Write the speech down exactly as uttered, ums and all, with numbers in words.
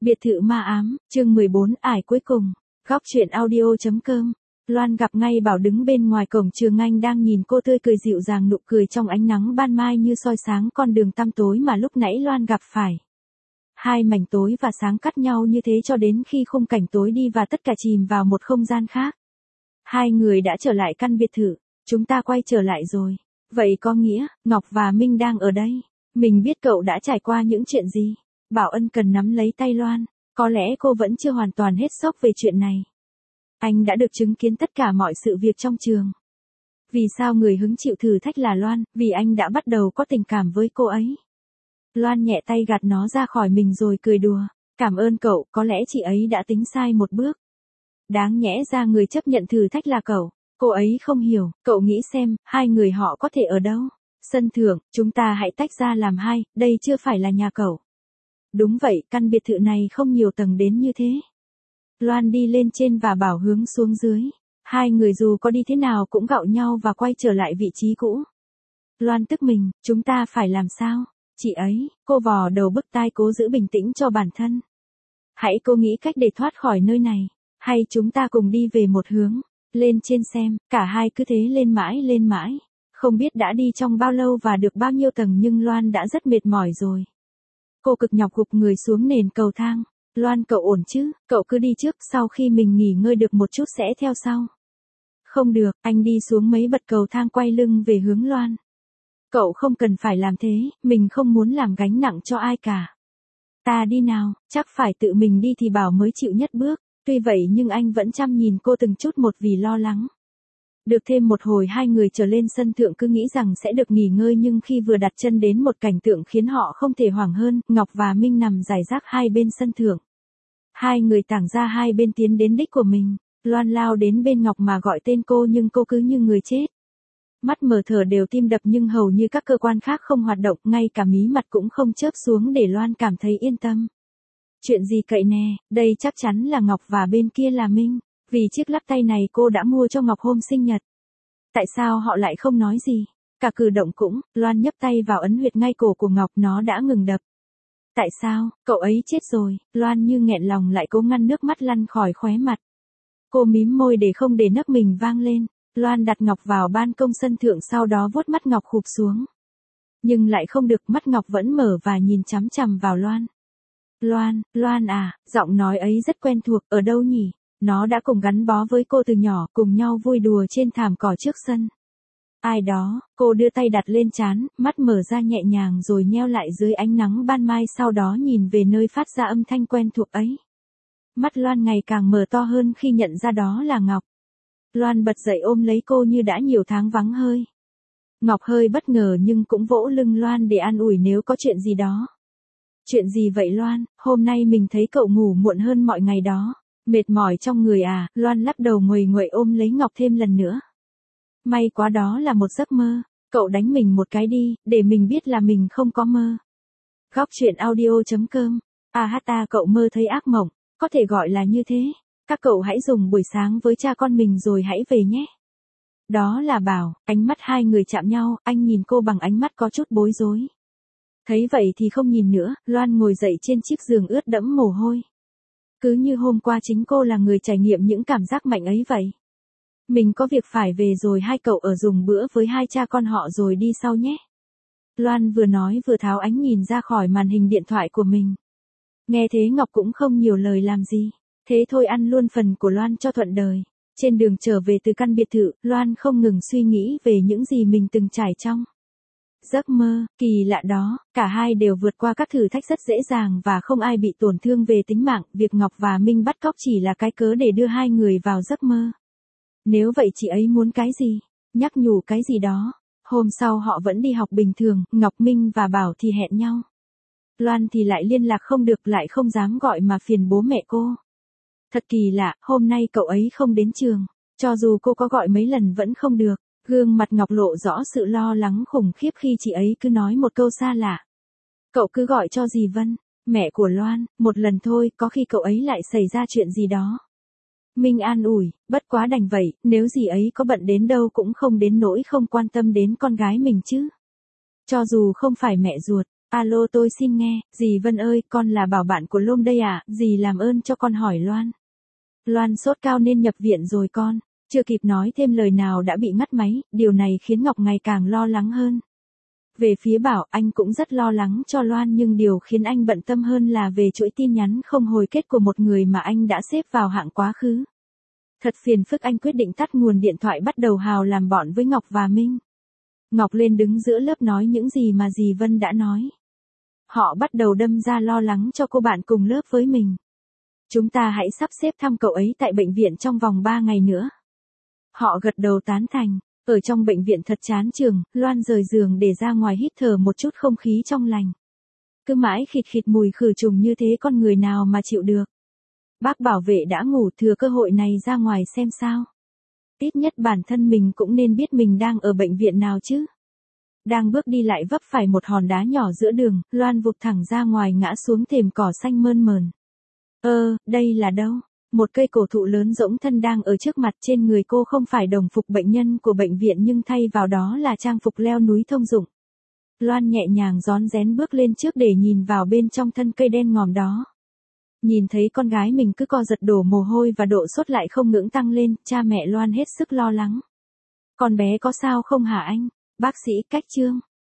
Biệt thự ma ám, chương mười bốn ải cuối cùng. Góc truyện audio.com. Loan gặp ngay Bảo đứng bên ngoài cổng trường Anh đang nhìn cô tươi cười dịu dàng, nụ cười trong ánh nắng ban mai như soi sáng con đường tăm tối mà lúc nãy Loan gặp phải. Hai mảnh tối và sáng cắt nhau như thế cho đến khi khung cảnh tối đi và tất cả chìm vào một không gian khác. Hai người đã trở lại căn biệt thự, chúng ta quay trở lại rồi. Vậy có nghĩa, Ngọc và Minh đang ở đây. Mình biết cậu đã trải qua những chuyện gì. Bảo ân cần nắm lấy tay Loan, có lẽ cô vẫn chưa hoàn toàn hết sốc về chuyện này. Anh đã được chứng kiến tất cả mọi sự việc trong trường. Vì sao người hứng chịu thử thách là Loan? Vì anh đã bắt đầu có tình cảm với cô ấy. Loan nhẹ tay gạt nó ra khỏi mình rồi cười đùa. Cảm ơn cậu, có lẽ chị ấy đã tính sai một bước. Đáng nhẽ ra người chấp nhận thử thách là cậu. Cô ấy không hiểu, cậu nghĩ xem, hai người họ có thể ở đâu? Sân thượng, chúng ta hãy tách ra làm hai, đây chưa phải là nhà cậu. Đúng vậy, căn biệt thự này không nhiều tầng đến như thế. Loan đi lên trên và Bảo hướng xuống dưới. Hai người dù có đi thế nào cũng gạo nhau và quay trở lại vị trí cũ. Loan tức mình, chúng ta phải làm sao? Chị ấy, cô vò đầu bứt tai cố giữ bình tĩnh cho bản thân. Hãy cố nghĩ cách để thoát khỏi nơi này. Hay chúng ta cùng đi về một hướng. Lên trên xem, cả hai cứ thế lên mãi lên mãi. Không biết đã đi trong bao lâu và được bao nhiêu tầng nhưng Loan đã rất mệt mỏi rồi. Cô cực nhọc gục người xuống nền cầu thang. Loan, cậu ổn chứ? Cậu cứ đi trước, sau khi mình nghỉ ngơi được một chút sẽ theo sau. Không được, anh đi xuống mấy bậc cầu thang quay lưng về hướng Loan. Cậu không cần phải làm thế, mình không muốn làm gánh nặng cho ai cả. Ta đi nào, chắc phải tự mình đi thì Bảo mới chịu nhất bước. Tuy vậy nhưng anh vẫn chăm nhìn cô từng chút một vì lo lắng. Được thêm một hồi hai người trở lên sân thượng cứ nghĩ rằng sẽ được nghỉ ngơi nhưng khi vừa đặt chân đến một cảnh tượng khiến họ không thể hoảng hơn, Ngọc và Minh nằm rải rác hai bên sân thượng. Hai người tản ra hai bên tiến đến đích của mình, Loan lao đến bên Ngọc mà gọi tên cô nhưng cô cứ như người chết. Mắt mở thở đều tim đập nhưng hầu như các cơ quan khác không hoạt động, ngay cả mí mặt cũng không chớp xuống để Loan cảm thấy yên tâm. Chuyện gì cậy nè, đây chắc chắn là Ngọc và bên kia là Minh. Vì chiếc lắc tay này cô đã mua cho Ngọc hôm sinh nhật. Tại sao họ lại không nói gì? Cả cử động cũng, Loan nhấp tay vào ấn huyệt ngay cổ của Ngọc, nó đã ngừng đập. Tại sao, cậu ấy chết rồi, Loan như nghẹn lòng lại cố ngăn nước mắt lăn khỏi khóe mặt. Cô mím môi để không để nấc mình vang lên. Loan đặt Ngọc vào ban công sân thượng sau đó vuốt mắt Ngọc khụp xuống. Nhưng lại không được, mắt Ngọc vẫn mở và nhìn chằm chằm vào Loan. Loan, Loan à, giọng nói ấy rất quen thuộc, ở đâu nhỉ? Nó đã cùng gắn bó với cô từ nhỏ, cùng nhau vui đùa trên thảm cỏ trước sân. Ai đó, cô đưa tay đặt lên trán, mắt mở ra nhẹ nhàng rồi nheo lại dưới ánh nắng ban mai, sau đó nhìn về nơi phát ra âm thanh quen thuộc ấy. Mắt Loan ngày càng mở to hơn khi nhận ra đó là Ngọc. Loan bật dậy ôm lấy cô như đã nhiều tháng vắng hơi. Ngọc hơi bất ngờ nhưng cũng vỗ lưng Loan để an ủi nếu có chuyện gì đó. Chuyện gì vậy Loan, hôm nay mình thấy cậu ngủ muộn hơn mọi ngày đó. Mệt mỏi trong người à? Loan lắc đầu nguầy nguậy ôm lấy Ngọc thêm lần nữa. May quá đó là một giấc mơ. Cậu đánh mình một cái đi, để mình biết là mình không có mơ. Góc truyện audio.com. À hát ta, cậu mơ thấy ác mộng, có thể gọi là như thế. Các cậu hãy dùng buổi sáng với cha con mình rồi hãy về nhé. Đó là Bảo, ánh mắt hai người chạm nhau, anh nhìn cô bằng ánh mắt có chút bối rối. Thấy vậy thì không nhìn nữa, Loan ngồi dậy trên chiếc giường ướt đẫm mồ hôi. Cứ như hôm qua chính cô là người trải nghiệm những cảm giác mạnh ấy vậy. Mình có việc phải về rồi, hai cậu ở dùng bữa với hai cha con họ rồi đi sau nhé. Loan vừa nói vừa tháo ánh nhìn ra khỏi màn hình điện thoại của mình. Nghe thế Ngọc cũng không nhiều lời làm gì. Thế thôi ăn luôn phần của Loan cho thuận đời. Trên đường trở về từ căn biệt thự, Loan không ngừng suy nghĩ về những gì mình từng trải trong giấc mơ. Kỳ lạ đó, cả hai đều vượt qua các thử thách rất dễ dàng và không ai bị tổn thương về tính mạng. Việc Ngọc và Minh bắt cóc chỉ là cái cớ để đưa hai người vào giấc mơ. Nếu vậy chị ấy muốn cái gì? Nhắc nhủ cái gì đó. Hôm sau họ vẫn đi học bình thường, Ngọc, Minh và Bảo thì hẹn nhau. Loan thì lại liên lạc không được, lại không dám gọi mà phiền bố mẹ cô. Thật kỳ lạ, hôm nay cậu ấy không đến trường. Cho dù cô có gọi mấy lần vẫn không được. Gương mặt Ngọc lộ rõ sự lo lắng khủng khiếp khi chị ấy cứ nói một câu xa lạ. Cậu cứ gọi cho dì Vân, mẹ của Loan, một lần thôi, có khi cậu ấy lại xảy ra chuyện gì đó. Minh an ủi, bất quá đành vậy, nếu dì ấy có bận đến đâu cũng không đến nỗi không quan tâm đến con gái mình chứ. Cho dù không phải mẹ ruột, Alo tôi xin nghe, dì Vân ơi, con là bảo bạn của Lôm đây ạ, dì làm ơn cho con hỏi Loan. Loan sốt cao nên nhập viện rồi con. Chưa kịp nói thêm lời nào đã bị ngắt máy, điều này khiến Ngọc ngày càng lo lắng hơn. Về phía Bảo, anh cũng rất lo lắng cho Loan nhưng điều khiến anh bận tâm hơn là về chuỗi tin nhắn không hồi kết của một người mà anh đã xếp vào hạng quá khứ. Thật phiền phức, anh quyết định tắt nguồn điện thoại, bắt đầu hào làm bọn với Ngọc và Minh. Ngọc lên đứng giữa lớp nói những gì mà dì Vân đã nói. Họ bắt đầu đâm ra lo lắng cho cô bạn cùng lớp với mình. Chúng ta hãy sắp xếp thăm cậu ấy tại bệnh viện trong vòng ba ngày nữa. Họ gật đầu tán thành. Ở trong bệnh viện thật chán chường, Loan rời giường để ra ngoài hít thở một chút không khí trong lành. Cứ mãi khịt khịt mùi khử trùng như thế con người nào mà chịu được. Bác bảo vệ đã ngủ, thừa cơ hội này ra ngoài xem sao. Ít nhất bản thân mình cũng nên biết mình đang ở bệnh viện nào chứ. Đang bước đi lại vấp phải một hòn đá nhỏ giữa đường, Loan vụt thẳng ra ngoài ngã xuống thềm cỏ xanh mơn mờn. Ơ, đây là đâu? Một cây cổ thụ lớn rỗng thân đang ở trước mặt, trên người cô không phải đồng phục bệnh nhân của bệnh viện nhưng thay vào đó là trang phục leo núi thông dụng. Loan nhẹ nhàng rón rén bước lên trước để nhìn vào bên trong thân cây đen ngòm đó. Nhìn thấy con gái mình cứ co giật đổ mồ hôi và độ sốt lại không ngừng tăng lên, cha mẹ Loan hết sức lo lắng. Con bé có sao không hả anh? Bác sĩ Cách Trương.